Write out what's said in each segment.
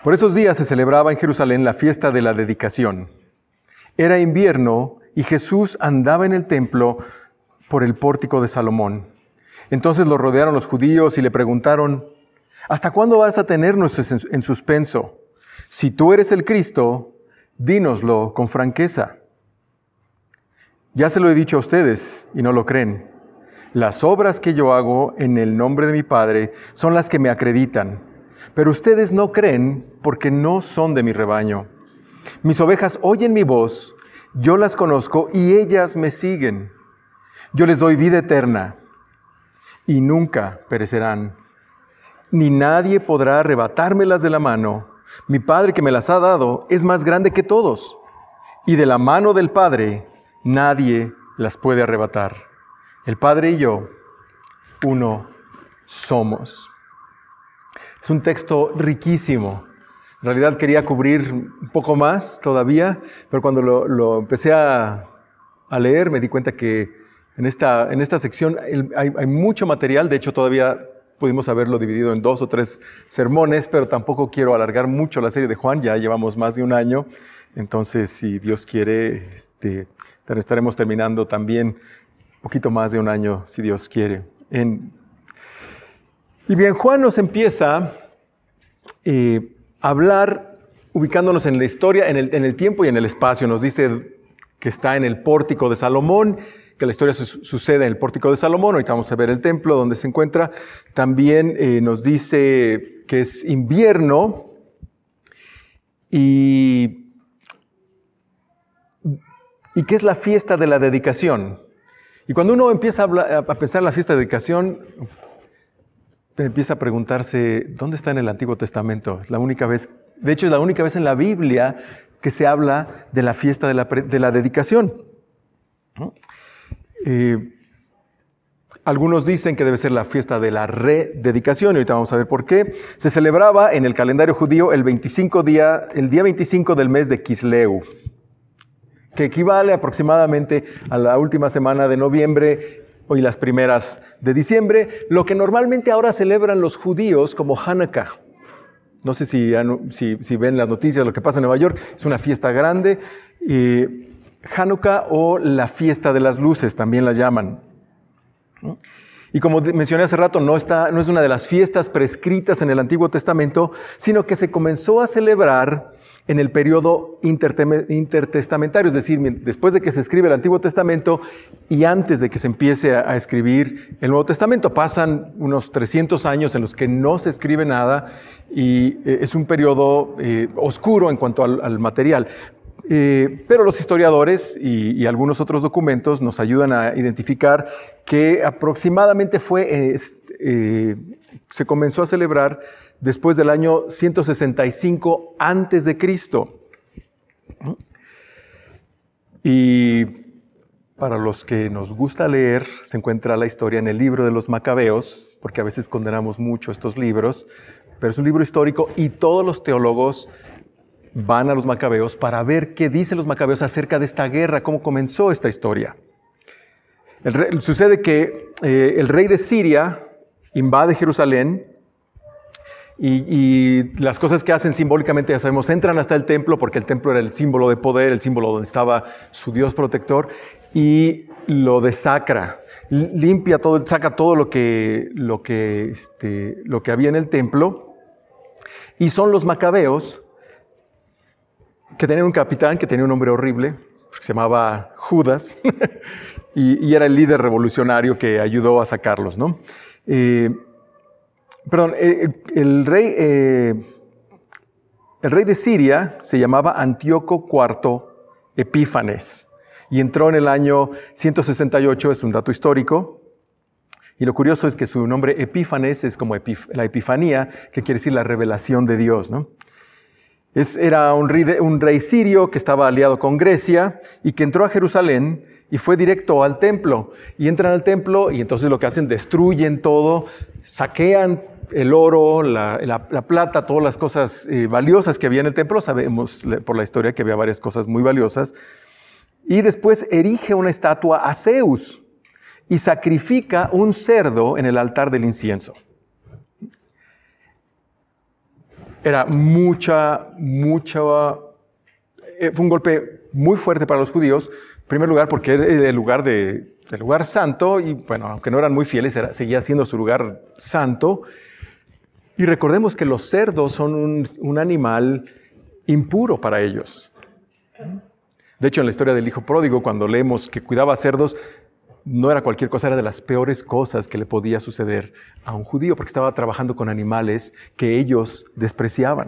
Por esos días se celebraba en Jerusalén la fiesta de la dedicación. Era invierno y Jesús andaba en el templo por el pórtico de Salomón. Entonces lo rodearon los judíos y le preguntaron: ¿hasta cuándo vas a tenernos en suspenso? Si tú eres el Cristo, dínoslo con franqueza. Ya se lo he dicho a ustedes y no lo creen. Las obras que yo hago en el nombre de mi Padre son las que me acreditan, pero ustedes no creen porque no son de mi rebaño. Mis ovejas oyen mi voz, yo las conozco y ellas me siguen. Yo les doy vida eterna y nunca perecerán, ni nadie podrá arrebatármelas de la mano. Mi Padre que me las ha dado es más grande que todos, y de la mano del Padre nadie las puede arrebatar. El Padre y yo, uno somos. Es un texto riquísimo. En realidad quería cubrir un poco más todavía, pero cuando lo empecé a leer me di cuenta que en esta sección hay mucho material. De hecho, todavía pudimos haberlo dividido en 2 o 3 sermones, pero tampoco quiero alargar mucho la serie de Juan. Ya llevamos más de un año. Entonces, si Dios quiere, estaremos terminando también un poquito más de un año, si Dios quiere. Y bien, Juan nos empieza a hablar ubicándonos en la historia, en el tiempo y en el espacio. Nos dice que está en el pórtico de Salomón, que la historia sucede en el pórtico de Salomón. Ahorita vamos a ver el templo donde se encuentra. También nos dice que es invierno y que es la fiesta de la dedicación. Y cuando uno empieza a pensar en la fiesta de dedicación, empieza a preguntarse, ¿dónde está en el Antiguo Testamento? Es la única vez, de hecho es la única vez en la Biblia que se habla de la fiesta de la dedicación. ¿No? Algunos dicen que debe ser la fiesta de la rededicación, y ahorita vamos a ver por qué. Se celebraba en el calendario judío el día 25 del mes de Kisleu, que equivale aproximadamente a la última semana de noviembre y las primeras de diciembre, lo que normalmente ahora celebran los judíos como Hanukkah. No sé si ven las noticias, lo que pasa en Nueva York, es una fiesta grande. Hanukkah o la fiesta de las luces también la llaman. Y como mencioné hace rato, no es una de las fiestas prescritas en el Antiguo Testamento, sino que se comenzó a celebrar en el periodo intertestamentario, es decir, después de que se escribe el Antiguo Testamento y antes de que se empiece a escribir el Nuevo Testamento. Pasan unos 300 años en los que no se escribe nada y es un periodo oscuro en cuanto al material. Pero los historiadores y algunos otros documentos nos ayudan a identificar que aproximadamente se comenzó a celebrar después del año 165 antes de Cristo. Y para los que nos gusta leer, se encuentra la historia en el libro de los Macabeos, porque a veces condenamos mucho estos libros, pero es un libro histórico y todos los teólogos van a los Macabeos para ver qué dicen los Macabeos acerca de esta guerra, cómo comenzó esta historia. Sucede que el rey de Siria invade Jerusalén y las cosas que hacen simbólicamente, ya sabemos, entran hasta el templo, porque el templo era el símbolo de poder, el símbolo donde estaba su Dios protector, y lo desacra, limpia todo, saca todo lo que había en el templo. Y son los Macabeos, que tenían un capitán que tenía un nombre horrible, que se llamaba Judas, y era el líder revolucionario que ayudó a sacarlos, ¿no? El rey de Siria se llamaba Antíoco IV Epífanes y entró en el año 168, es un dato histórico. Y lo curioso es que su nombre Epífanes es como la Epifanía, que quiere decir la revelación de Dios, ¿no? Era un rey sirio que estaba aliado con Grecia y que entró a Jerusalén y fue directo al templo. Y entran al templo y entonces lo que hacen, destruyen todo, saquean el oro, la plata, todas las cosas valiosas que había en el templo. Sabemos por la historia que había varias cosas muy valiosas. Y después erige una estatua a Zeus y sacrifica un cerdo en el altar del incienso. Era fue un golpe muy fuerte para los judíos. En primer lugar, porque era el lugar santo, y bueno, aunque no eran muy fieles, seguía siendo su lugar santo. Y recordemos que los cerdos son un animal impuro para ellos. De hecho, en la historia del hijo pródigo, cuando leemos que cuidaba cerdos, no era cualquier cosa, era de las peores cosas que le podía suceder a un judío, porque estaba trabajando con animales que ellos despreciaban.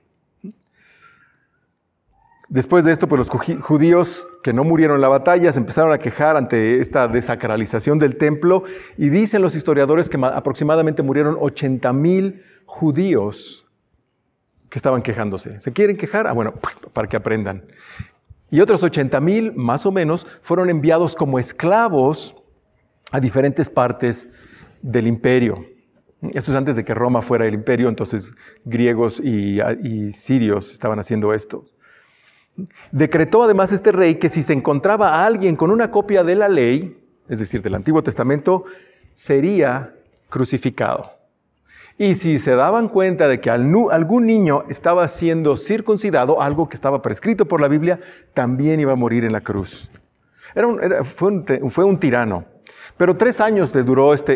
Después de esto, pues los judíos que no murieron en la batalla se empezaron a quejar ante esta desacralización del templo, y dicen los historiadores que aproximadamente murieron 80,000 judíos que estaban quejándose. ¿Se quieren quejar? Ah, bueno, para que aprendan. Y otros 80,000, más o menos, fueron enviados como esclavos a diferentes partes del imperio. Esto es antes de que Roma fuera el imperio, entonces griegos y sirios estaban haciendo esto. Decretó además este rey que si se encontraba a alguien con una copia de la ley, es decir, del Antiguo Testamento, sería crucificado. Y si se daban cuenta de que algún niño estaba siendo circuncidado, algo que estaba prescrito por la Biblia, también iba a morir en la cruz. Fue un tirano. Pero 3 años le duró esta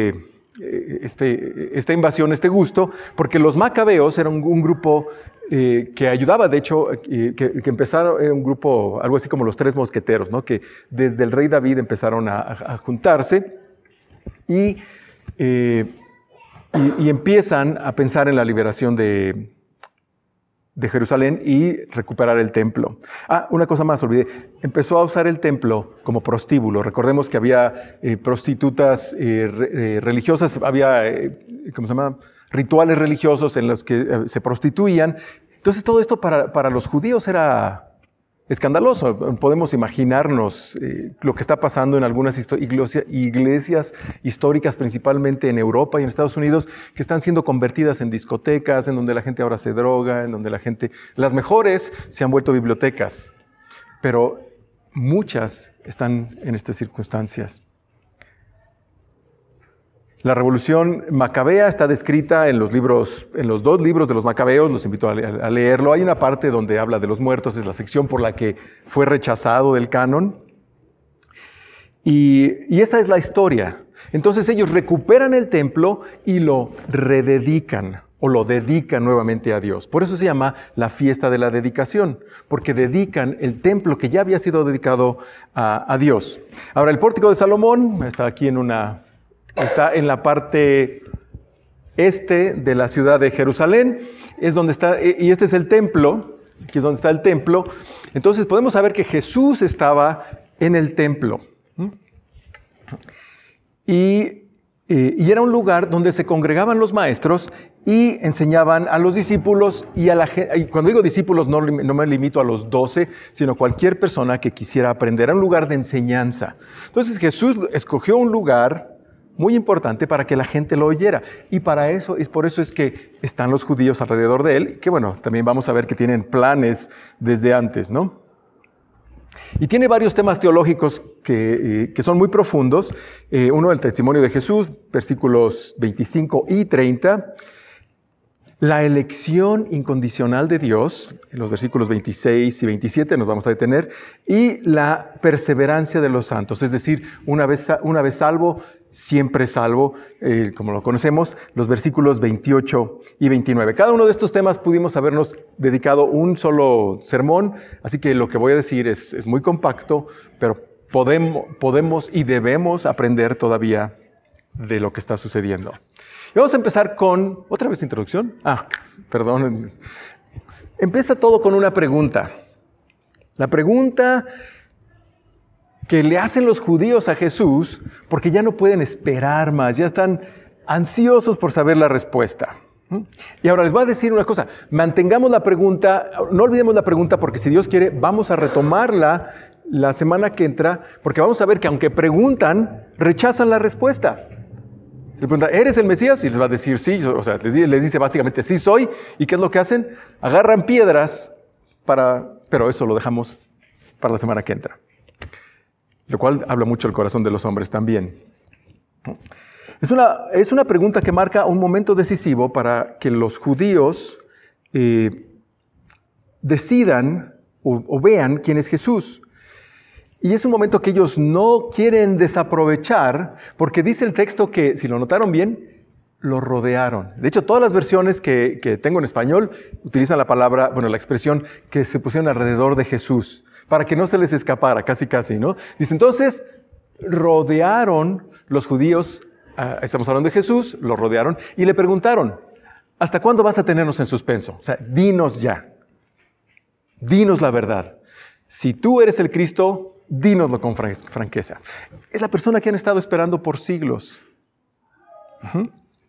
invasión, este gusto, porque los macabeos eran un grupo que ayudaba, de hecho, que empezaron, era un grupo, algo así como los 3 mosqueteros, ¿no? Que desde el rey David empezaron a juntarse y empiezan a pensar en la liberación de Jerusalén y recuperar el templo. Una cosa más, olvidé. Empezó a usar el templo como prostíbulo. Recordemos que había prostitutas religiosas, había, ¿cómo se llama?, rituales religiosos en los que se prostituían. Entonces todo esto para los judíos era escandaloso. Podemos imaginarnos lo que está pasando en algunas iglesias históricas, principalmente en Europa y en Estados Unidos, que están siendo convertidas en discotecas, en donde la gente ahora se droga, en donde las mejores se han vuelto bibliotecas, pero muchas están en estas circunstancias. La revolución macabea está descrita en los 2 libros de los macabeos, los invito a leerlo. Hay una parte donde habla de los muertos, es la sección por la que fue rechazado del canon. Y esta es la historia. Entonces ellos recuperan el templo y lo rededican, o lo dedican nuevamente a Dios. Por eso se llama la fiesta de la dedicación, porque dedican el templo que ya había sido dedicado a Dios. Ahora, el pórtico de Salomón está en la parte este de la ciudad de Jerusalén, es donde está, y este es el templo, aquí es donde está el templo. Entonces podemos saber que Jesús estaba en el templo. Y era un lugar donde se congregaban los maestros y enseñaban a los discípulos y a la gente. Y cuando digo discípulos no me limito a los 12, sino cualquier persona que quisiera aprender. Era un lugar de enseñanza. Entonces Jesús escogió un lugar muy importante para que la gente lo oyera. Y por eso es que están los judíos alrededor de él, que bueno, también vamos a ver que tienen planes desde antes, ¿no? Y tiene varios temas teológicos que son muy profundos. Uno, el testimonio de Jesús, versículos 25 y 30. La elección incondicional de Dios, en los versículos 26 y 27 nos vamos a detener. Y la perseverancia de los santos, es decir, una vez salvo, siempre salvo, como lo conocemos, los versículos 28 y 29. Cada uno de estos temas pudimos habernos dedicado un solo sermón, así que lo que voy a decir es muy compacto, pero podemos y debemos aprender todavía de lo que está sucediendo. Y vamos a empezar con, ¿otra vez introducción? Perdón. Empieza todo con una pregunta. La pregunta que le hacen los judíos a Jesús, porque ya no pueden esperar más, ya están ansiosos por saber la respuesta. Y ahora les voy a decir una cosa, mantengamos la pregunta, no olvidemos la pregunta, porque si Dios quiere, vamos a retomarla la semana que entra, porque vamos a ver que aunque preguntan, rechazan la respuesta. Se le pregunta, ¿eres el Mesías? Y les va a decir sí, o sea, les dice básicamente, sí soy. ¿Y qué es lo que hacen? Agarran piedras pero eso lo dejamos para la semana que entra. Lo cual habla mucho del corazón de los hombres también. Es una pregunta que marca un momento decisivo para que los judíos decidan o vean quién es Jesús. Y es un momento que ellos no quieren desaprovechar, porque dice el texto que, si lo notaron bien, lo rodearon. De hecho, todas las versiones que tengo en español utilizan la expresión que se pusieron alrededor de Jesús, para que no se les escapara, casi, ¿no? Dice, entonces, rodearon los judíos, estamos hablando de Jesús, lo rodearon y le preguntaron, ¿hasta cuándo vas a tenernos en suspenso? O sea, dinos ya, dinos la verdad. Si tú eres el Cristo, dínoslo con franqueza. Es la persona que han estado esperando por siglos. Uh-huh.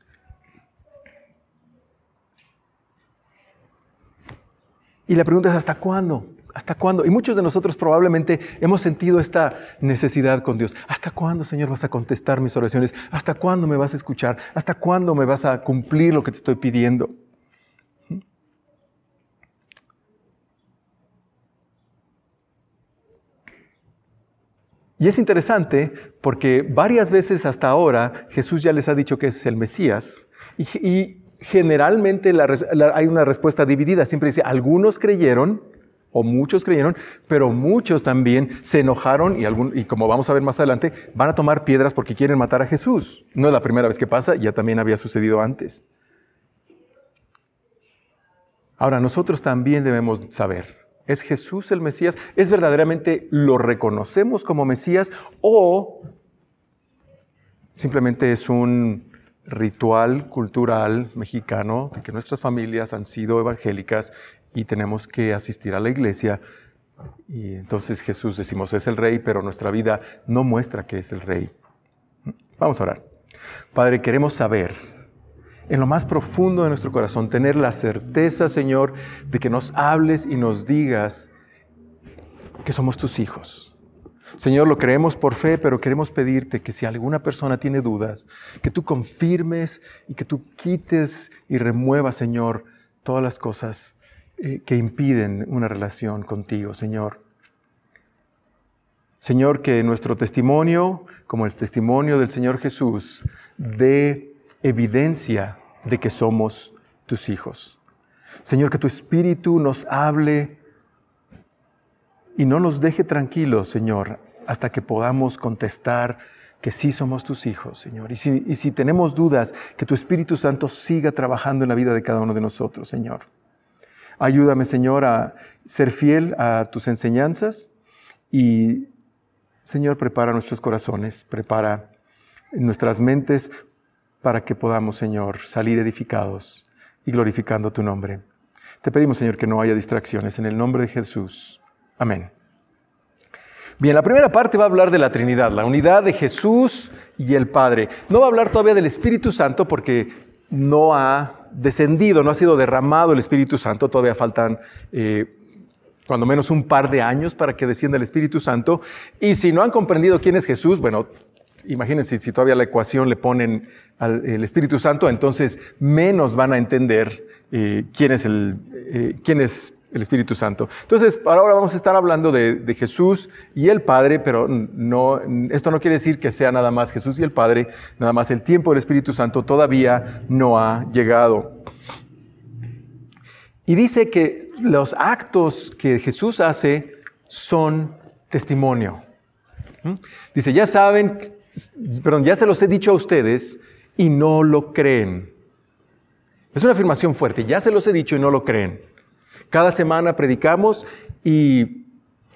Y la pregunta es, ¿hasta cuándo? ¿Hasta cuándo? Y muchos de nosotros probablemente hemos sentido esta necesidad con Dios. ¿Hasta cuándo, Señor, vas a contestar mis oraciones? ¿Hasta cuándo me vas a escuchar? ¿Hasta cuándo me vas a cumplir lo que te estoy pidiendo? Y es interesante porque varias veces hasta ahora Jesús ya les ha dicho que es el Mesías y generalmente hay una respuesta dividida. Siempre dice, algunos creyeron o muchos creyeron, pero muchos también se enojaron y como vamos a ver más adelante, van a tomar piedras porque quieren matar a Jesús. No es la primera vez que pasa, ya también había sucedido antes. Ahora, nosotros también debemos saber, ¿es Jesús el Mesías? ¿Es verdaderamente lo reconocemos como Mesías o simplemente es un ritual cultural mexicano de que nuestras familias han sido evangélicas y tenemos que asistir a la iglesia y entonces Jesús decimos es el Rey, pero nuestra vida no muestra que es el Rey? Vamos a orar. Padre, queremos saber en lo más profundo de nuestro corazón, tener la certeza, Señor, de que nos hables y nos digas que somos tus hijos. Señor, lo creemos por fe, pero queremos pedirte que si alguna persona tiene dudas, que tú confirmes y que tú quites y remuevas, Señor, todas las cosas que impiden una relación contigo, Señor. Señor, que nuestro testimonio, como el testimonio del Señor Jesús, dé evidencia de que somos tus hijos. Señor, que tu Espíritu nos hable y no nos deje tranquilos, Señor, hasta que podamos contestar que sí somos tus hijos, Señor. Y si tenemos dudas, que tu Espíritu Santo siga trabajando en la vida de cada uno de nosotros, Señor. Ayúdame, Señor, a ser fiel a tus enseñanzas y, Señor, prepara nuestros corazones, prepara nuestras mentes para que podamos, Señor, salir edificados y glorificando tu nombre. Te pedimos, Señor, que no haya distracciones. En el nombre de Jesús. Amén. Bien, la primera parte va a hablar de la Trinidad, la unidad de Jesús y el Padre. No va a hablar todavía del Espíritu Santo porque no ha descendido, no ha sido derramado el Espíritu Santo. Todavía faltan cuando menos un par de años para que descienda el Espíritu Santo. Y si no han comprendido quién es Jesús, bueno, imagínense si todavía la ecuación le ponen el Espíritu Santo, entonces menos van a entender quién es el Espíritu Santo. Entonces, ahora vamos a estar hablando de Jesús y el Padre, pero esto no quiere decir que sea nada más Jesús y el Padre, nada más el tiempo del Espíritu Santo todavía no ha llegado. Y dice que los actos que Jesús hace son testimonio. Dice, ya se los he dicho a ustedes y no lo creen. Es una afirmación fuerte, ya se los he dicho y no lo creen. Cada semana predicamos y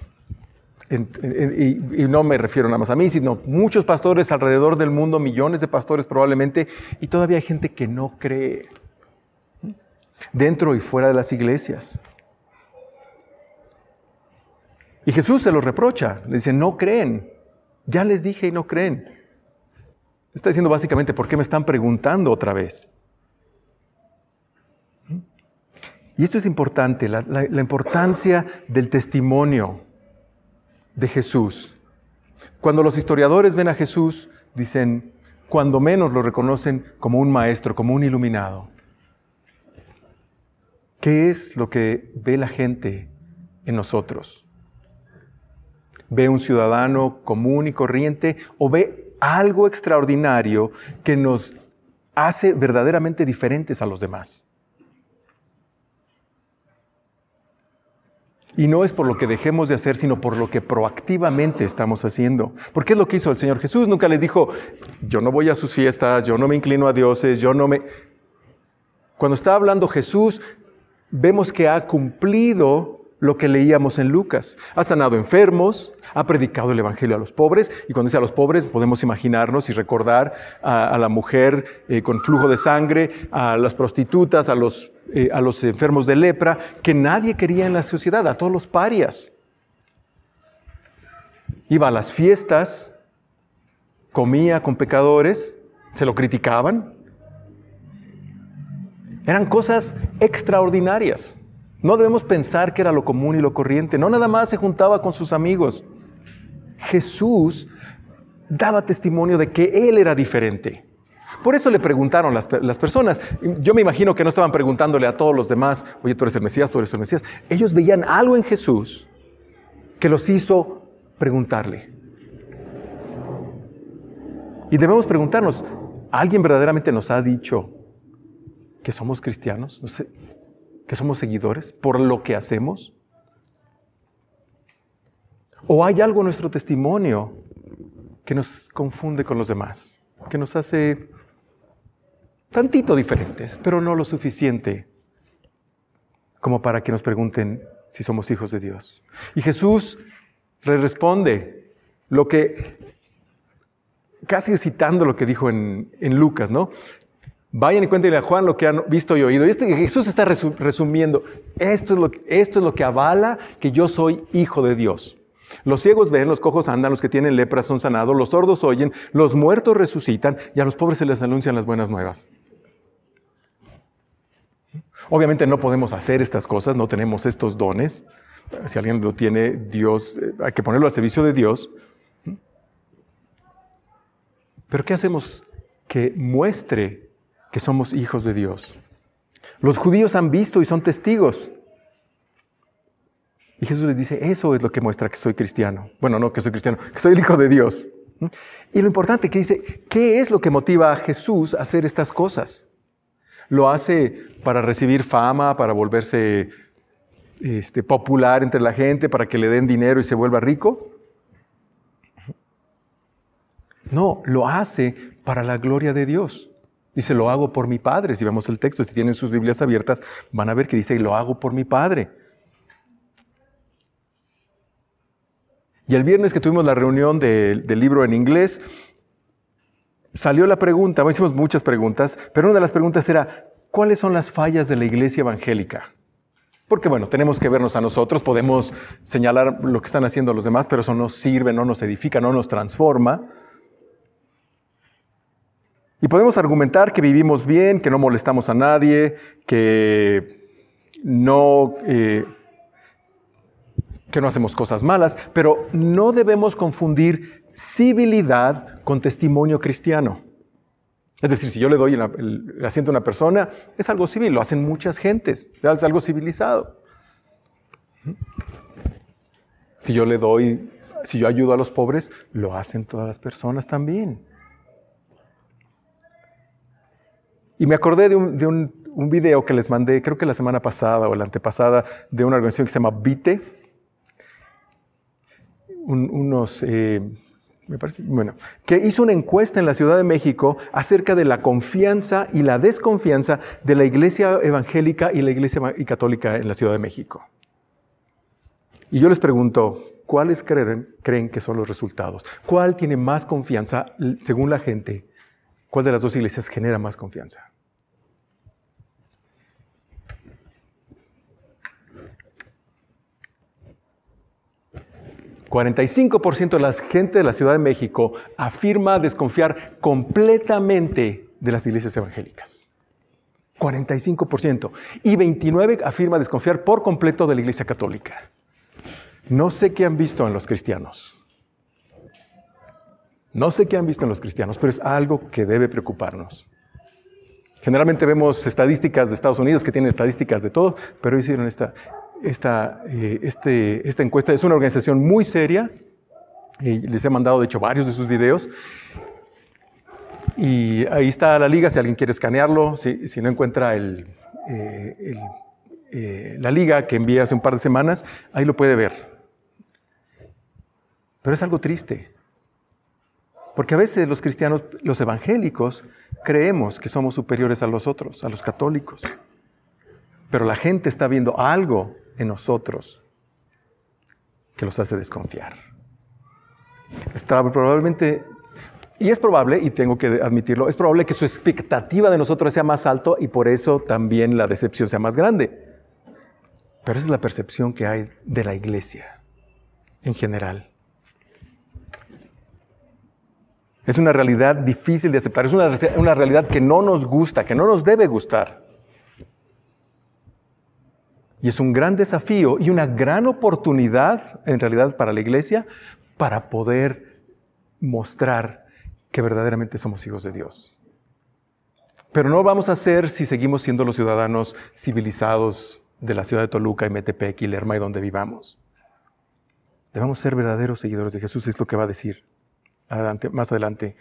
no me refiero nada más a mí, sino muchos pastores alrededor del mundo, millones de pastores probablemente, y todavía hay gente que no cree, dentro y fuera de las iglesias. Y Jesús se los reprocha, le dice, no creen, ya les dije y no creen. Está diciendo básicamente, ¿por qué me están preguntando otra vez? Y esto es importante, la importancia del testimonio de Jesús. Cuando los historiadores ven a Jesús, dicen, cuando menos lo reconocen como un maestro, como un iluminado. ¿Qué es lo que ve la gente en nosotros? ¿Ve un ciudadano común y corriente o ve algo extraordinario que nos hace verdaderamente diferentes a los demás? Y no es por lo que dejemos de hacer, sino por lo que proactivamente estamos haciendo. Porque es lo que hizo el Señor Jesús. Nunca les dijo, yo no voy a sus fiestas, yo no me inclino a dioses, yo no me... Cuando está hablando Jesús, vemos que ha cumplido lo que leíamos en Lucas. Ha sanado enfermos, ha predicado el Evangelio a los pobres, y cuando dice a los pobres podemos imaginarnos y recordar a la mujer con flujo de sangre, a las prostitutas, a los enfermos de lepra, que nadie quería en la sociedad, a todos los parias. Iba a las fiestas, comía con pecadores, se lo criticaban. Eran cosas extraordinarias. No debemos pensar que era lo común y lo corriente. No nada más se juntaba con sus amigos. Jesús daba testimonio de que Él era diferente. Por eso le preguntaron las personas. Yo me imagino que no estaban preguntándole a todos los demás, oye, tú eres el Mesías, tú eres el Mesías. Ellos veían algo en Jesús que los hizo preguntarle. Y debemos preguntarnos, ¿alguien verdaderamente nos ha dicho que somos cristianos? ¿Que somos seguidores por lo que hacemos? ¿O hay algo en nuestro testimonio que nos confunde con los demás? Que nos hace tantito diferentes, pero no lo suficiente como para que nos pregunten si somos hijos de Dios. Y Jesús le responde lo que, casi citando lo que dijo en Lucas, ¿no? Vayan y cuéntenle a Juan lo que han visto y oído. Y Jesús está resumiendo, esto es lo que avala que yo soy hijo de Dios. Los ciegos ven, los cojos andan, los que tienen lepra son sanados, los sordos oyen, los muertos resucitan y a los pobres se les anuncian las buenas nuevas. Obviamente no podemos hacer estas cosas, no tenemos estos dones. Si alguien lo tiene, Dios, hay que ponerlo al servicio de Dios. Pero ¿qué hacemos que muestre que somos hijos de Dios? Los judíos han visto y son testigos. Y Jesús les dice, eso es lo que muestra que soy cristiano. Bueno, no que soy cristiano, que soy el hijo de Dios. Y lo importante que dice, ¿qué es lo que motiva a Jesús a hacer estas cosas? ¿Lo hace para recibir fama, para volverse popular entre la gente, para que le den dinero y se vuelva rico? No, lo hace para la gloria de Dios. Dice, lo hago por mi Padre. Si vemos el texto, si tienen sus Biblias abiertas, van a ver que dice, lo hago por mi Padre. Y el viernes que tuvimos la reunión del libro en inglés, salió la pregunta, hicimos muchas preguntas, pero una de las preguntas era, ¿cuáles son las fallas de la iglesia evangélica? Porque bueno, tenemos que vernos a nosotros, podemos señalar lo que están haciendo los demás, pero eso no sirve, no nos edifica, no nos transforma. Y podemos argumentar que vivimos bien, que no molestamos a nadie, que no hacemos cosas malas, pero no debemos confundir civilidad con testimonio cristiano. Es decir, si yo le doy el asiento a una persona, es algo civil, lo hacen muchas gentes, es algo civilizado. Si yo ayudo a los pobres, lo hacen todas las personas también. Y me acordé de un video que les mandé, creo que la semana pasada o la antepasada, de una organización que se llama Vite. Que hizo una encuesta en la Ciudad de México acerca de la confianza y la desconfianza de la iglesia evangélica y la iglesia católica en la Ciudad de México. Y yo les pregunto, ¿cuáles creen que son los resultados? ¿Cuál tiene más confianza según la gente? ¿Cuál de las dos iglesias genera más confianza? $45% de la gente de la Ciudad de México afirma desconfiar completamente de las iglesias evangélicas. 45%. Y 29% afirma desconfiar por completo de la iglesia católica. No sé qué han visto en los cristianos. Pero es algo que debe preocuparnos. Generalmente vemos estadísticas de Estados Unidos que tienen estadísticas de todo, pero hicieron esta encuesta. Es una organización muy seria. Y les he mandado, de hecho, varios de sus videos. Y ahí está la liga, si alguien quiere escanearlo. Si no encuentra el la liga que envié hace un par de semanas, ahí lo puede ver. Pero es algo triste. Porque a veces los cristianos, los evangélicos, creemos que somos superiores a los otros, a los católicos. Pero la gente está viendo algo en nosotros que los hace desconfiar. Probablemente, y es probable, y tengo que admitirlo, es probable que su expectativa de nosotros sea más alto y por eso también la decepción sea más grande. Pero esa es la percepción que hay de la iglesia en general. Es una realidad difícil de aceptar, es una realidad que no nos gusta, que no nos debe gustar. Y es un gran desafío y una gran oportunidad, en realidad, para la iglesia, para poder mostrar que verdaderamente somos hijos de Dios. Pero no lo vamos a hacer si seguimos siendo los ciudadanos civilizados de la ciudad de Toluca y Metepec y Lerma y donde vivamos. Debemos ser verdaderos seguidores de Jesús, es lo que va a decir más adelante.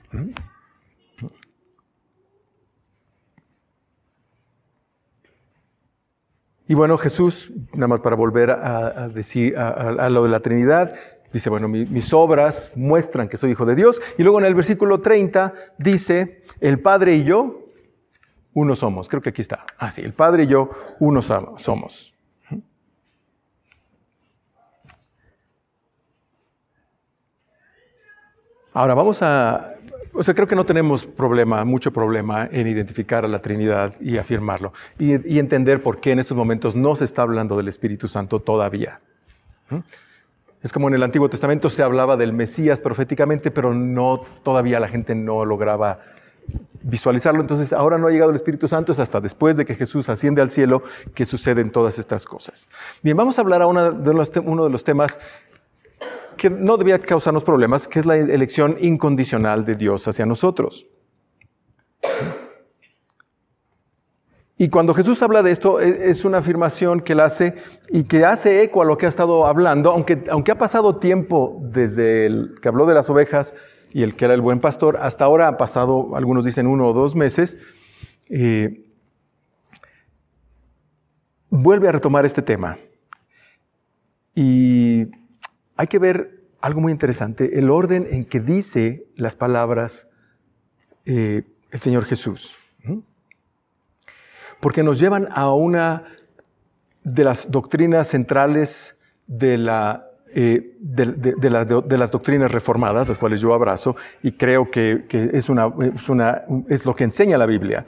Y bueno, Jesús, nada más para volver a decir a lo de la Trinidad, dice, bueno, mis obras muestran que soy hijo de Dios. Y luego en el versículo 30 dice, el Padre y yo, uno somos. Creo que aquí está. Sí, el Padre y yo, uno somos. Ahora creo que no tenemos mucho problema en identificar a la Trinidad y afirmarlo. Y entender por qué en estos momentos no se está hablando del Espíritu Santo todavía. Es como en el Antiguo Testamento se hablaba del Mesías proféticamente, pero todavía la gente no lograba visualizarlo. Entonces ahora no ha llegado el Espíritu Santo, es hasta después de que Jesús asciende al cielo que suceden todas estas cosas. Bien, vamos a hablar ahora de uno de los temas que no debía causarnos problemas, que es la elección incondicional de Dios hacia nosotros. Y cuando Jesús habla de esto, es una afirmación que él hace y que hace eco a lo que ha estado hablando, aunque ha pasado tiempo desde el que habló de las ovejas y el que era el buen pastor, hasta ahora ha pasado, algunos dicen 1 o 2 meses, vuelve a retomar este tema. Y hay que ver algo muy interesante, el orden en que dice las palabras el Señor Jesús. Porque nos llevan a una de las doctrinas centrales de las doctrinas reformadas, las cuales yo abrazo, y creo que es lo que enseña la Biblia.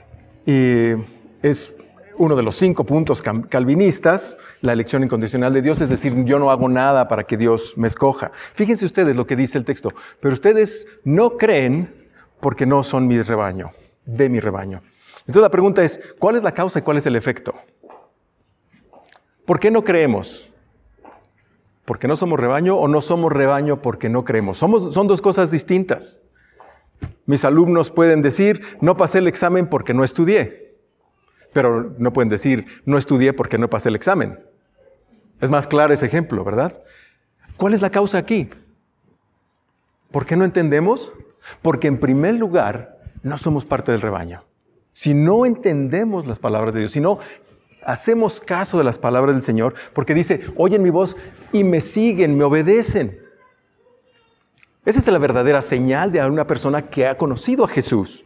Es uno de los 5 puntos calvinistas, la elección incondicional de Dios, es decir, yo no hago nada para que Dios me escoja. Fíjense ustedes lo que dice el texto, pero ustedes no creen porque no son mi rebaño, de mi rebaño. Entonces la pregunta es, ¿cuál es la causa y cuál es el efecto? ¿Por qué no creemos? ¿Porque no somos rebaño o no somos rebaño porque no creemos? Son 2 cosas distintas. Mis alumnos pueden decir, no pasé el examen porque no estudié. Pero no pueden decir, no estudié porque no pasé el examen. Es más claro ese ejemplo, ¿verdad? ¿Cuál es la causa aquí? ¿Por qué no entendemos? Porque en primer lugar, no somos parte del rebaño. Si no entendemos las palabras de Dios, si no hacemos caso de las palabras del Señor, porque dice, oyen mi voz y me siguen, me obedecen. Esa es la verdadera señal de una persona que ha conocido a Jesús.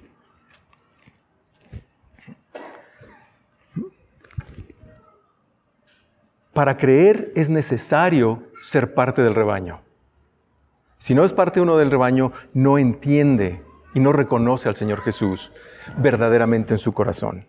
Para creer es necesario ser parte del rebaño. Si no es parte uno del rebaño, no entiende y no reconoce al Señor Jesús verdaderamente en su corazón.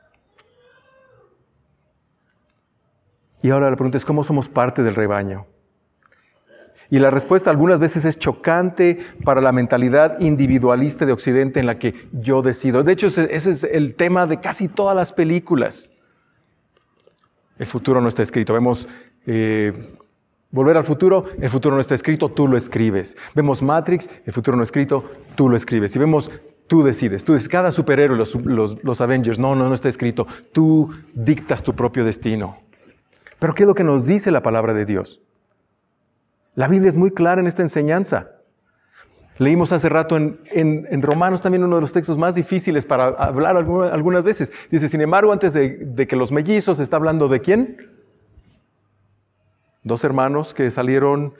Y ahora la pregunta es, ¿cómo somos parte del rebaño? Y la respuesta algunas veces es chocante para la mentalidad individualista de Occidente en la que yo decido. De hecho, ese es el tema de casi todas las películas. El futuro no está escrito. Vemos Volver al Futuro, el futuro no está escrito, tú lo escribes. Vemos Matrix, el futuro no escrito, tú lo escribes. Y vemos, tú decides. Cada superhéroe, los Avengers, no está escrito. Tú dictas tu propio destino. Pero ¿qué es lo que nos dice la palabra de Dios? La Biblia es muy clara en esta enseñanza. Leímos hace rato en Romanos también uno de los textos más difíciles para hablar algunas veces. Dice, sin embargo, antes de que los mellizos, está hablando de ¿quién? Dos hermanos que salieron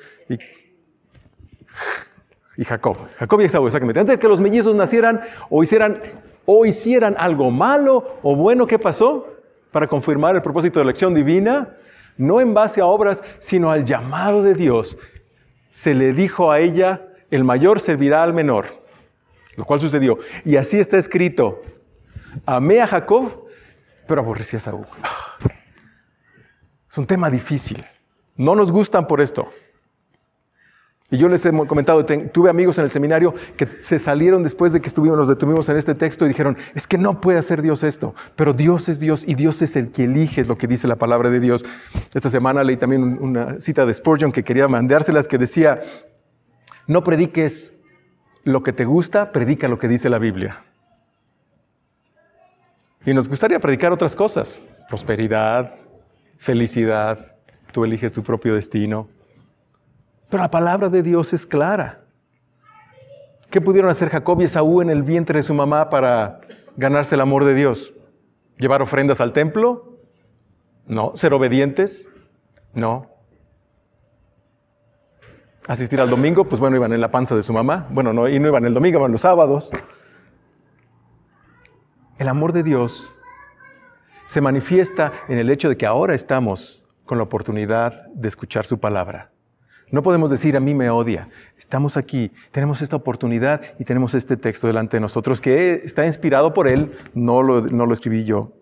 y Jacob y Esaú, exactamente. Antes de que los mellizos nacieran o hicieran algo malo o bueno, ¿qué pasó? Para confirmar el propósito de la elección divina, no en base a obras, sino al llamado de Dios. Se le dijo a ella, el mayor servirá al menor, lo cual sucedió. Y así está escrito, amé a Jacob, pero aborrecí a Esaú. Es un tema difícil. No nos gustan por esto. Y yo les he comentado, tuve amigos en el seminario que se salieron después de que nos detuvimos en este texto y dijeron, es que no puede hacer Dios esto, pero Dios es Dios y Dios es el que elige, es lo que dice la palabra de Dios. Esta semana leí también una cita de Spurgeon que quería mandárselas, que decía, no prediques lo que te gusta, predica lo que dice la Biblia. Y nos gustaría predicar otras cosas, prosperidad, felicidad, tú eliges tu propio destino. Pero la palabra de Dios es clara. ¿Qué pudieron hacer Jacob y Esaú en el vientre de su mamá para ganarse el amor de Dios? ¿Llevar ofrendas al templo? No. ¿Ser obedientes? No. ¿Asistir al domingo? Pues bueno, iban en la panza de su mamá. Bueno, no iban el domingo, iban los sábados. El amor de Dios se manifiesta en el hecho de que ahora estamos con la oportunidad de escuchar su palabra. No podemos decir, a mí me odia. Estamos aquí, tenemos esta oportunidad y tenemos este texto delante de nosotros que está inspirado por Él, no lo escribí yo.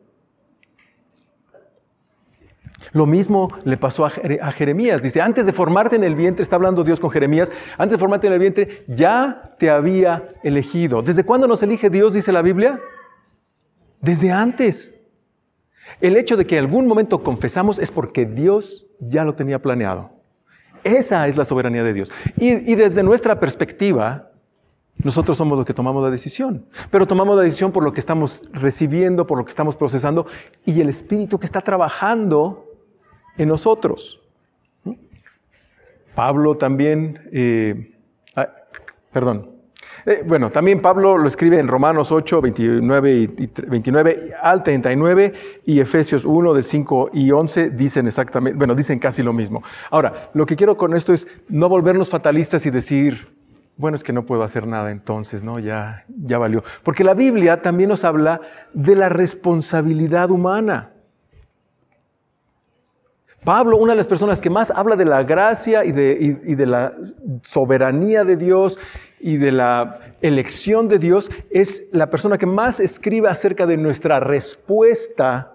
Lo mismo le pasó a Jeremías. Dice, antes de formarte en el vientre, está hablando Dios con Jeremías, antes de formarte en el vientre, ya te había elegido. ¿Desde cuándo nos elige Dios, dice la Biblia? Desde antes. El hecho de que en algún momento confesamos es porque Dios ya lo tenía planeado. Esa es la soberanía de Dios. Y desde nuestra perspectiva, nosotros somos los que tomamos la decisión. Pero tomamos la decisión por lo que estamos recibiendo, por lo que estamos procesando y el Espíritu que está trabajando en nosotros. Pablo también, también Pablo lo escribe en Romanos 8, 29 al 39 y Efesios 1 del 5 y 11 dicen casi lo mismo. Ahora, lo que quiero con esto es no volvernos fatalistas y decir, bueno, es que no puedo hacer nada entonces, ¿no? Ya valió. Porque la Biblia también nos habla de la responsabilidad humana. Pablo, una de las personas que más habla de la gracia y de la soberanía de Dios y de la elección de Dios, es la persona que más escribe acerca de nuestra respuesta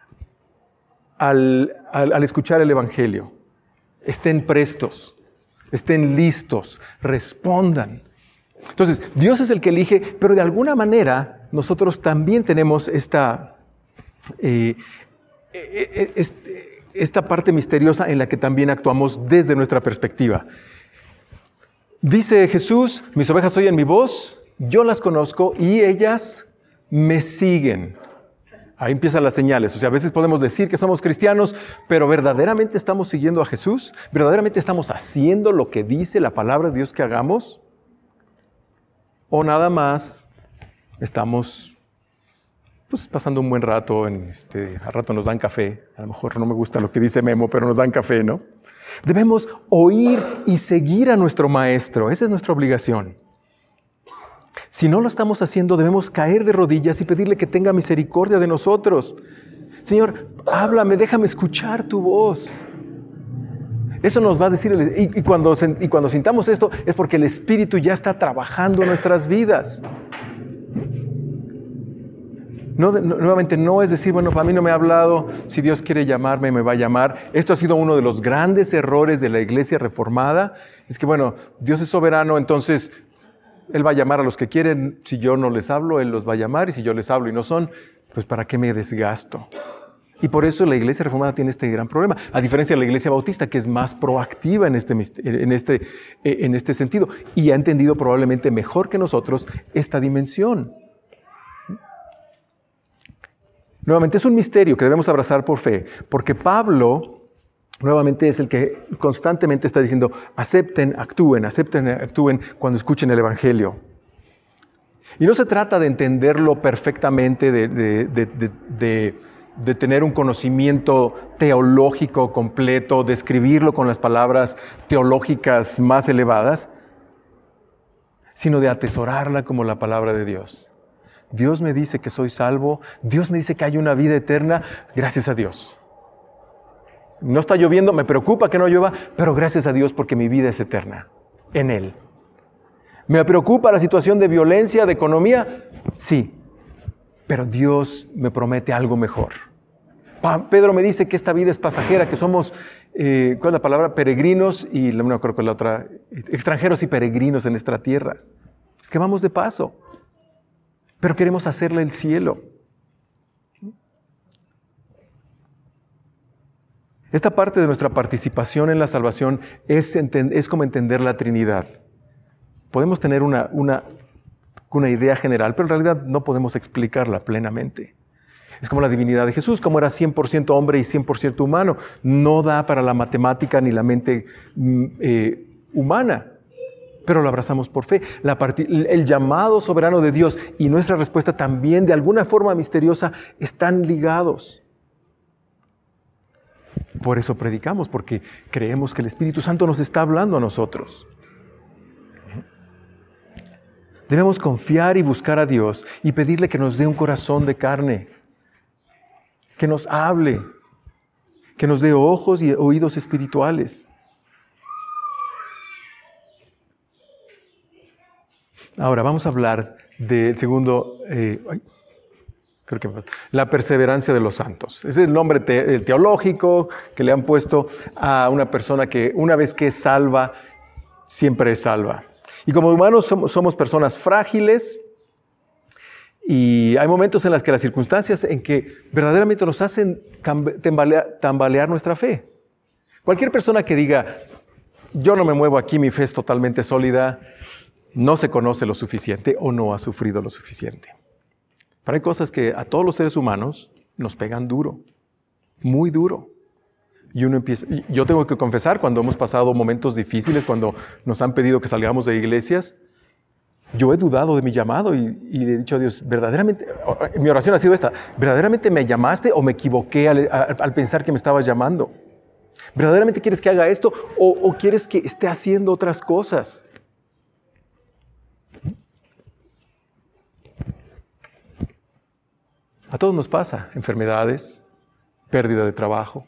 al escuchar el Evangelio. Estén prestos, estén listos, respondan. Entonces, Dios es el que elige, pero de alguna manera nosotros también tenemos esta parte misteriosa en la que también actuamos desde nuestra perspectiva. Dice Jesús, mis ovejas oyen mi voz, yo las conozco y ellas me siguen. Ahí empiezan las señales. O sea, a veces podemos decir que somos cristianos, pero ¿verdaderamente estamos siguiendo a Jesús? ¿Verdaderamente estamos haciendo lo que dice la palabra de Dios que hagamos? ¿O nada más estamos pasando un buen rato, al rato nos dan café, a lo mejor no me gusta lo que dice Memo, pero nos dan café, ¿no? Debemos oír y seguir a nuestro Maestro, esa es nuestra obligación. Si no lo estamos haciendo, debemos caer de rodillas y pedirle que tenga misericordia de nosotros. Señor, háblame, déjame escuchar tu voz. Eso nos va a decir, y cuando sintamos esto, es porque el Espíritu ya está trabajando en nuestras vidas. Nuevamente, no es decir, bueno, para mí no me ha hablado, si Dios quiere llamarme, me va a llamar. Esto ha sido uno de los grandes errores de la Iglesia Reformada. Es que, bueno, Dios es soberano, entonces Él va a llamar a los que quieren. Si yo no les hablo, Él los va a llamar. Y si yo les hablo y no son, pues ¿para qué me desgasto? Y por eso la Iglesia Reformada tiene este gran problema. A diferencia de la Iglesia Bautista, que es más proactiva en este sentido. Y ha entendido probablemente mejor que nosotros esta dimensión. Nuevamente, es un misterio que debemos abrazar por fe, porque Pablo Nuevamente es el que constantemente está diciendo, acepten, actúen cuando escuchen el Evangelio. Y no se trata de entenderlo perfectamente, de tener un conocimiento teológico completo, de escribirlo con las palabras teológicas más elevadas, sino de atesorarla como la palabra de Dios. Dios me dice que soy salvo, Dios me dice que hay una vida eterna, gracias a Dios. No está lloviendo, me preocupa que no llueva, pero gracias a Dios porque mi vida es eterna en Él. ¿Me preocupa la situación de violencia, de economía? Sí, pero Dios me promete algo mejor. Pedro me dice que esta vida es pasajera, que somos, ¿cuál es la palabra? Peregrinos y no me acuerdo cuál es la otra, extranjeros y peregrinos en esta tierra. Es que vamos de paso, pero queremos hacerle el cielo. Esta parte de nuestra participación en la salvación es como entender la Trinidad. Podemos tener una idea general, pero en realidad no podemos explicarla plenamente. Es como la divinidad de Jesús, como era 100% hombre y 100% humano. No da para la matemática ni la mente humana, pero lo abrazamos por fe. El llamado soberano de Dios y nuestra respuesta también, de alguna forma misteriosa, están ligados. Por eso predicamos, porque creemos que el Espíritu Santo nos está hablando a nosotros. Debemos confiar y buscar a Dios y pedirle que nos dé un corazón de carne, que nos hable, que nos dé ojos y oídos espirituales. Ahora vamos a hablar del segundo, la perseverancia de los santos. Ese es el nombre teológico que le han puesto a una persona que una vez que es salva, siempre es salva. Y como humanos somos personas frágiles y hay momentos en los que las circunstancias en que verdaderamente nos hacen tambalear nuestra fe. Cualquier persona que diga, yo no me muevo aquí, mi fe es totalmente sólida, no se conoce lo suficiente o no ha sufrido lo suficiente. Pero hay cosas que a todos los seres humanos nos pegan duro, muy duro. Yo tengo que confesar, cuando hemos pasado momentos difíciles, cuando nos han pedido que salgamos de iglesias, yo he dudado de mi llamado y le he dicho a Dios, verdaderamente, mi oración ha sido esta, ¿verdaderamente me llamaste o me equivoqué al pensar que me estabas llamando? ¿Verdaderamente quieres que haga esto o quieres que esté haciendo otras cosas? A todos nos pasa, enfermedades, pérdida de trabajo,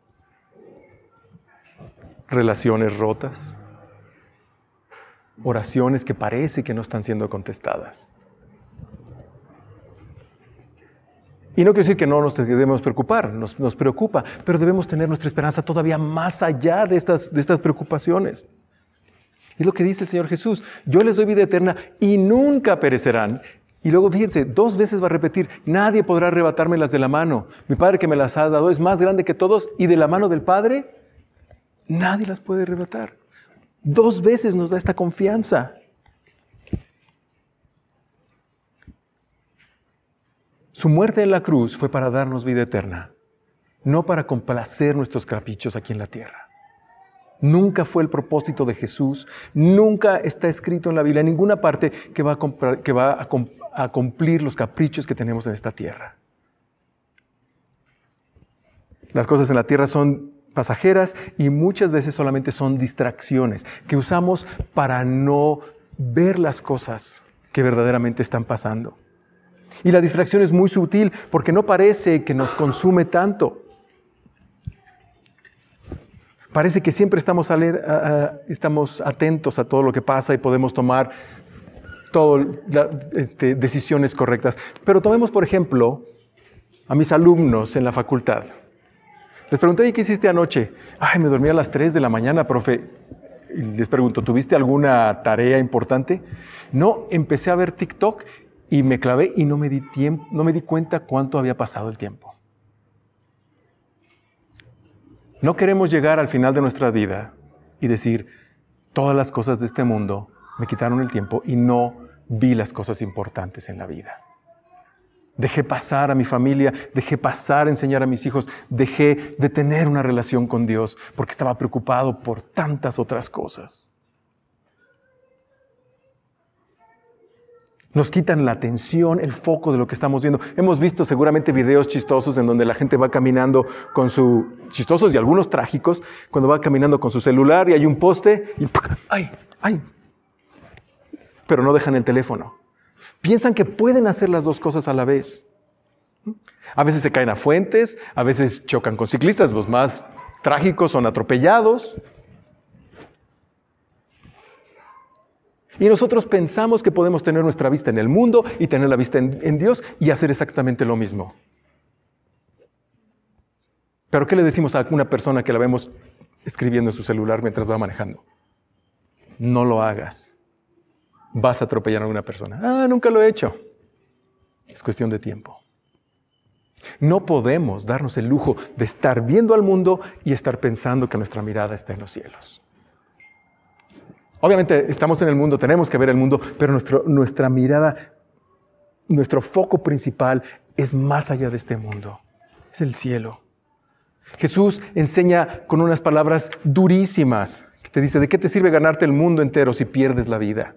relaciones rotas, oraciones que parece que no están siendo contestadas. Y no quiero decir que no nos debemos preocupar, nos preocupa, pero debemos tener nuestra esperanza todavía más allá de estas preocupaciones. Es lo que dice el Señor Jesús, yo les doy vida eterna y nunca perecerán. Y luego fíjense, 2 veces va a repetir, nadie podrá arrebatármelas de la mano. Mi Padre que me las ha dado es más grande que todos y de la mano del Padre nadie las puede arrebatar. 2 veces nos da esta confianza. Su muerte en la cruz fue para darnos vida eterna, no para complacer nuestros caprichos aquí en la tierra. Nunca fue el propósito de Jesús, nunca está escrito en la Biblia, en ninguna parte que va a cumplir los caprichos que tenemos en esta tierra. Las cosas en la tierra son pasajeras y muchas veces solamente son distracciones que usamos para no ver las cosas que verdaderamente están pasando. Y la distracción es muy sutil porque no parece que nos consume tanto. Parece que siempre estamos atentos a todo lo que pasa y podemos tomar decisiones correctas. Pero tomemos, por ejemplo, a mis alumnos en la facultad. Les pregunté, ¿qué hiciste anoche? Me dormí a las 3 de la mañana, profe. Y les pregunto, ¿tuviste alguna tarea importante? No, empecé a ver TikTok y me clavé y no me di cuenta cuánto había pasado el tiempo. No queremos llegar al final de nuestra vida y decir, todas las cosas de este mundo me quitaron el tiempo y no vi las cosas importantes en la vida. Dejé pasar a mi familia, dejé pasar a enseñar a mis hijos, dejé de tener una relación con Dios porque estaba preocupado por tantas otras cosas. Nos quitan la atención, el foco de lo que estamos viendo. Hemos visto seguramente videos chistosos en donde la gente va caminando con chistosos y algunos trágicos, cuando va caminando con su celular y hay un poste y ¡ay! ¡Ay! Pero no dejan el teléfono. Piensan que pueden hacer las dos cosas a la vez. A veces se caen a fuentes, a veces chocan con ciclistas, los más trágicos son atropellados. Y nosotros pensamos que podemos tener nuestra vista en el mundo y tener la vista en Dios y hacer exactamente lo mismo. ¿Pero qué le decimos a una persona que la vemos escribiendo en su celular mientras va manejando? No lo hagas. Vas a atropellar a una persona. Nunca lo he hecho. Es cuestión de tiempo. No podemos darnos el lujo de estar viendo al mundo y estar pensando que nuestra mirada está en los cielos. Obviamente estamos en el mundo, tenemos que ver el mundo, pero nuestra mirada, nuestro foco principal es más allá de este mundo. Es el cielo. Jesús enseña con unas palabras durísimas. Que te dice, ¿de qué te sirve ganarte el mundo entero si pierdes la vida?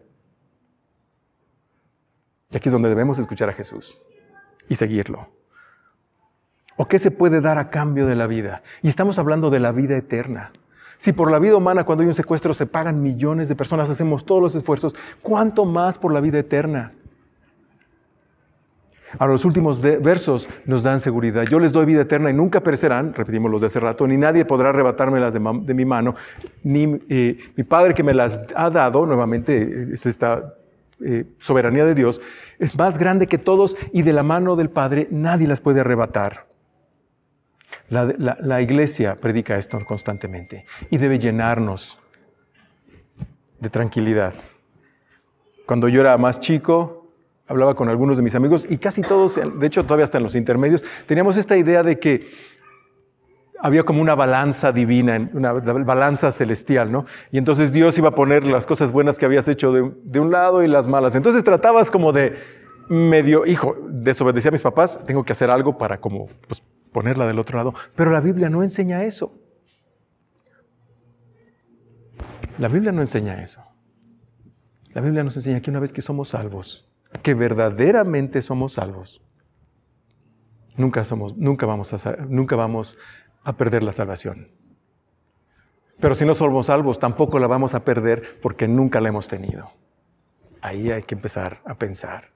Y aquí es donde debemos escuchar a Jesús y seguirlo. ¿O qué se puede dar a cambio de la vida? Y estamos hablando de la vida eterna. Si por la vida humana, cuando hay un secuestro, se pagan millones de personas, hacemos todos los esfuerzos, ¿cuánto más por la vida eterna? Ahora, los últimos versos nos dan seguridad. Yo les doy vida eterna y nunca perecerán, repetimos los de hace rato, ni nadie podrá arrebatármelas de mi mano, ni mi Padre que me las ha dado, nuevamente es esta soberanía de Dios, es más grande que todos y de la mano del Padre nadie las puede arrebatar. La iglesia predica esto constantemente y debe llenarnos de tranquilidad. Cuando yo era más chico, hablaba con algunos de mis amigos y casi todos, de hecho todavía hasta en los intermedios, teníamos esta idea de que había como una balanza divina, una balanza celestial, ¿no? Y entonces Dios iba a poner las cosas buenas que habías hecho de un lado y las malas. Entonces tratabas como de medio, desobedecí a mis papás, tengo que hacer algo para como ponerla del otro lado. Pero la Biblia no enseña eso. La Biblia no enseña eso. La Biblia nos enseña que una vez que somos salvos, que verdaderamente somos salvos, nunca vamos a perder la salvación. Pero si no somos salvos, tampoco la vamos a perder porque nunca la hemos tenido. Ahí hay que empezar a pensar.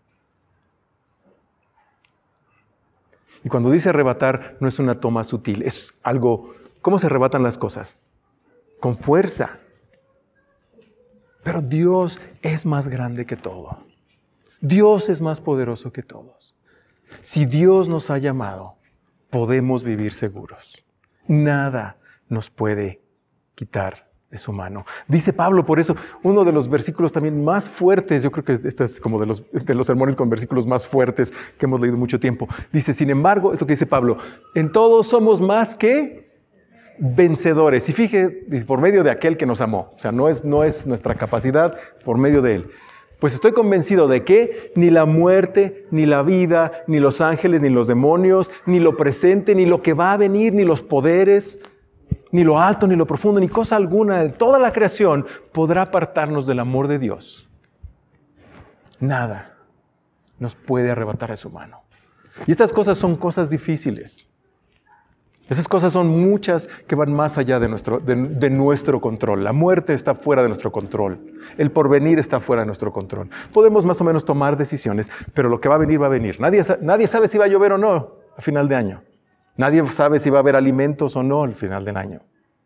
Y cuando dice arrebatar, no es una toma sutil, es algo, ¿cómo se arrebatan las cosas? Con fuerza. Pero Dios es más grande que todo. Dios es más poderoso que todos. Si Dios nos ha llamado, podemos vivir seguros. Nada nos puede quitar de su mano. Dice Pablo, por eso, uno de los versículos también más fuertes, yo creo que este es como de los sermones con versículos más fuertes que hemos leído mucho tiempo. Dice, sin embargo, esto que dice Pablo, en todos somos más que vencedores. Y fíjate, dice, por medio de aquel que nos amó. O sea, no es nuestra capacidad, por medio de él. Pues estoy convencido de que ni la muerte, ni la vida, ni los ángeles, ni los demonios, ni lo presente, ni lo que va a venir, ni los poderes, ni lo alto, ni lo profundo, ni cosa alguna de toda la creación podrá apartarnos del amor de Dios. Nada nos puede arrebatar de su mano. Y estas cosas son cosas difíciles. Esas cosas son muchas que van más allá de nuestro control. La muerte está fuera de nuestro control. El porvenir está fuera de nuestro control. Podemos más o menos tomar decisiones, pero lo que va a venir, va a venir. Nadie sabe si va a llover o no a final de año. Nadie sabe si va a haber alimentos o no al final del año.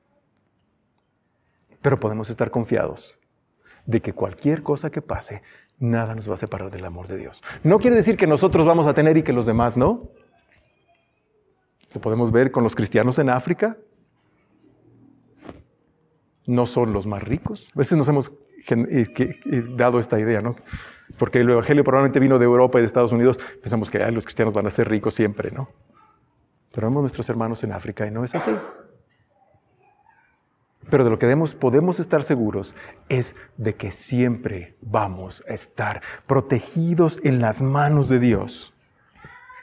Pero podemos estar confiados de que cualquier cosa que pase, nada nos va a separar del amor de Dios. No quiere decir que nosotros vamos a tener y que los demás no. Lo podemos ver con los cristianos en África. No son los más ricos. A veces nos hemos dado esta idea, ¿no? Porque el evangelio probablemente vino de Europa y de Estados Unidos. Pensamos que los cristianos van a ser ricos siempre, ¿no? Pero vemos nuestros hermanos en África y no es así. Pero de lo que podemos estar seguros es de que siempre vamos a estar protegidos en las manos de Dios.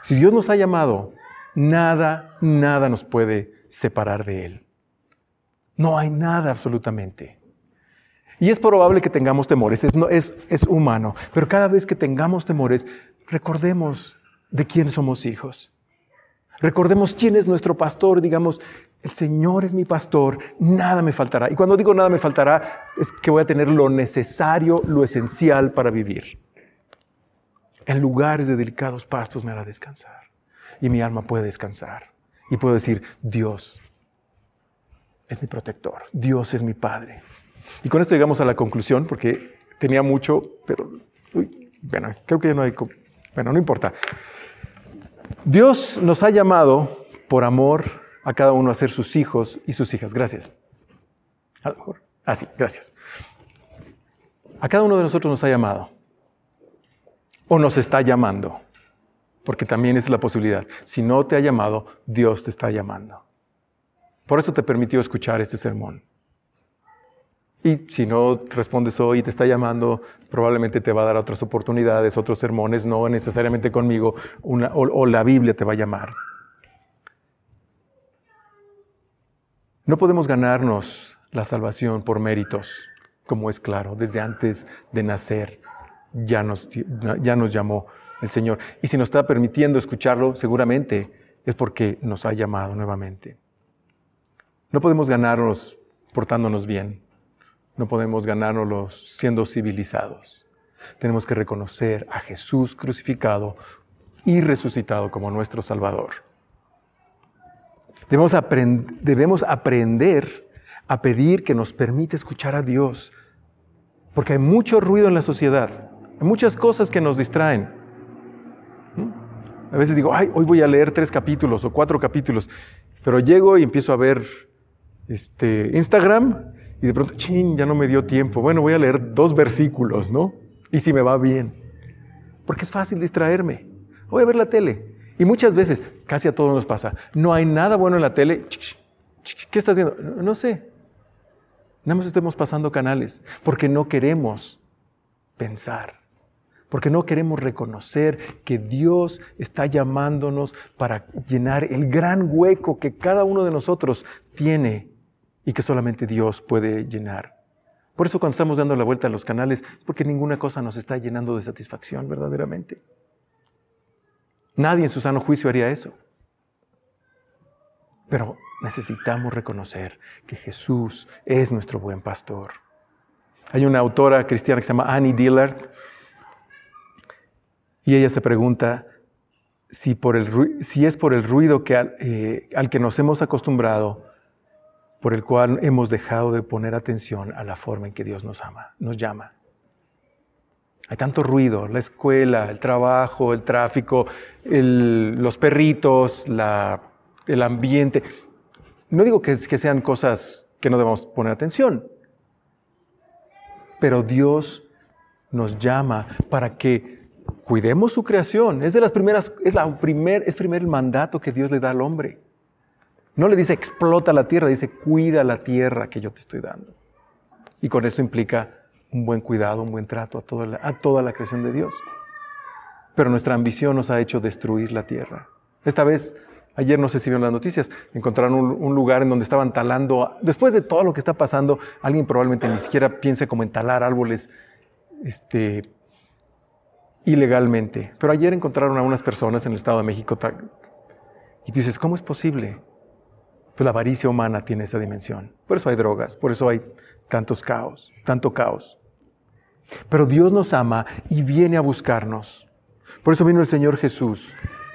Si Dios nos ha llamado, nada nos puede separar de Él. No hay nada absolutamente. Y es probable que tengamos temores, es humano, pero cada vez que tengamos temores, recordemos de quién somos hijos. Recordemos quién es nuestro pastor, digamos, el Señor es mi pastor, nada me faltará. Y cuando digo nada me faltará, es que voy a tener lo necesario, lo esencial para vivir. En lugares de delicados pastos me hará descansar. Y mi alma puede descansar. Y puedo decir, Dios es mi protector, Dios es mi Padre. Y con esto llegamos a la conclusión, porque tenía mucho, pero bueno, creo que ya no hay... Bueno, no importa. Dios nos ha llamado por amor a cada uno a ser sus hijos y sus hijas. Gracias. A lo mejor. Sí, gracias. A cada uno de nosotros nos ha llamado. O nos está llamando. Porque también es la posibilidad. Si no te ha llamado, Dios te está llamando. Por eso te permitió escuchar este sermón. Y si no respondes hoy y te está llamando, probablemente te va a dar otras oportunidades, otros sermones, no necesariamente conmigo, o la Biblia te va a llamar. No podemos ganarnos la salvación por méritos, como es claro, desde antes de nacer ya nos llamó el Señor. Y si nos está permitiendo escucharlo, seguramente es porque nos ha llamado nuevamente. No podemos ganarnos portándonos bien. No podemos ganárnoslo siendo civilizados. Tenemos que reconocer a Jesús crucificado y resucitado como nuestro Salvador. Debemos aprender a pedir que nos permita escuchar a Dios. Porque hay mucho ruido en la sociedad. Hay muchas cosas que nos distraen. A veces digo, hoy voy a leer 3 capítulos o 4 capítulos. Pero llego y empiezo a ver Instagram. Y de pronto, ya no me dio tiempo. Bueno, voy a leer 2 versículos, ¿no? Y si me va bien. Porque es fácil distraerme. Voy a ver la tele. Y muchas veces, casi a todos nos pasa, no hay nada bueno en la tele. ¿Qué estás viendo? No sé. Nada más estamos pasando canales. Porque no queremos pensar. Porque no queremos reconocer que Dios está llamándonos para llenar el gran hueco que cada uno de nosotros tiene y que solamente Dios puede llenar. Por eso cuando estamos dando la vuelta a los canales, es porque ninguna cosa nos está llenando de satisfacción verdaderamente. Nadie en su sano juicio haría eso. Pero necesitamos reconocer que Jesús es nuestro buen pastor. Hay una autora cristiana que se llama Annie Dillard, y ella se pregunta si es por el ruido al que nos hemos acostumbrado, por el cual hemos dejado de poner atención a la forma en que Dios nos llama. Hay tanto ruido, la escuela, el trabajo, el tráfico, los perritos, el ambiente. No digo que sean cosas que no debamos poner atención, pero Dios nos llama para que cuidemos su creación. Es primer mandato que Dios le da al hombre. No le dice explota la tierra, dice cuida la tierra que yo te estoy dando. Y con eso implica un buen cuidado, un buen trato a toda la creación de Dios. Pero nuestra ambición nos ha hecho destruir la tierra. Esta vez, ayer no sé si vieron las noticias, encontraron un lugar en donde estaban talando, después de todo lo que está pasando, alguien probablemente ni siquiera piense como en talar árboles ilegalmente. Pero ayer encontraron a unas personas en el Estado de México y tú dices, ¿cómo es posible? Pues la avaricia humana tiene esa dimensión. Por eso hay drogas, por eso hay tanto caos. Pero Dios nos ama y viene a buscarnos. Por eso vino el Señor Jesús.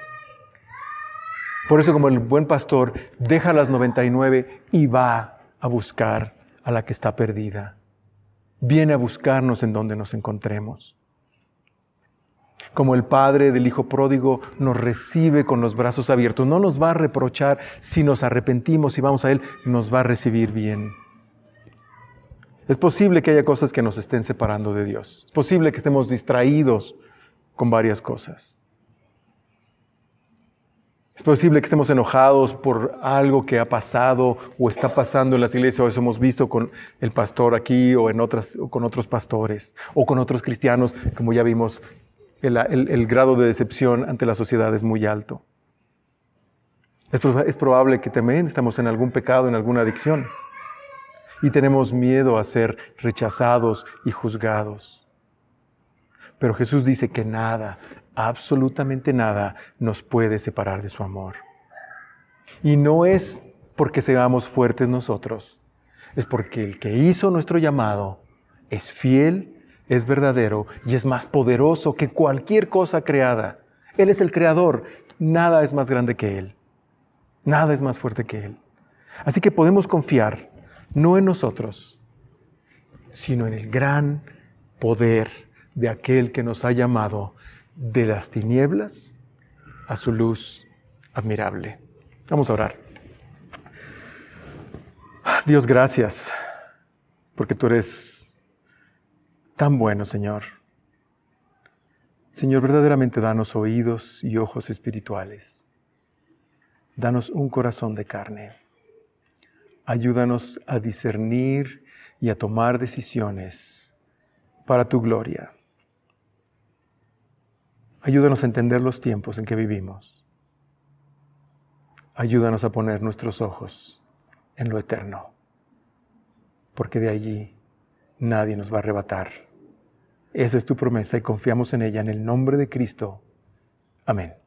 Por eso como el buen pastor deja las 99 y va a buscar a la que está perdida. Viene a buscarnos en donde nos encontremos. Como el padre del hijo pródigo nos recibe con los brazos abiertos. No nos va a reprochar si nos arrepentimos y vamos a Él, nos va a recibir bien. Es posible que haya cosas que nos estén separando de Dios. Es posible que estemos distraídos con varias cosas. Es posible que estemos enojados por algo que ha pasado o está pasando en las iglesias, o eso hemos visto con el pastor aquí o con otros pastores o con otros cristianos, como ya vimos, el grado de decepción ante la sociedad es muy alto. Es probable que también estamos en algún pecado, en alguna adicción. Y tenemos miedo a ser rechazados y juzgados. Pero Jesús dice que nada, absolutamente nada, nos puede separar de su amor. Y no es porque seamos fuertes nosotros, es porque el que hizo nuestro llamado es fiel, es verdadero y es más poderoso que cualquier cosa creada. Él es el creador, nada es más grande que Él. Nada es más fuerte que Él. Así que podemos confiar, no en nosotros, sino en el gran poder de aquel que nos ha llamado de las tinieblas a su luz admirable. Vamos a orar. Dios, gracias, porque tú eres tan bueno, Señor. Señor, verdaderamente danos oídos y ojos espirituales. Danos un corazón de carne. Ayúdanos a discernir y a tomar decisiones para tu gloria. Ayúdanos a entender los tiempos en que vivimos. Ayúdanos a poner nuestros ojos en lo eterno, porque de allí nadie nos va a arrebatar. Esa es tu promesa y confiamos en ella en el nombre de Cristo. Amén.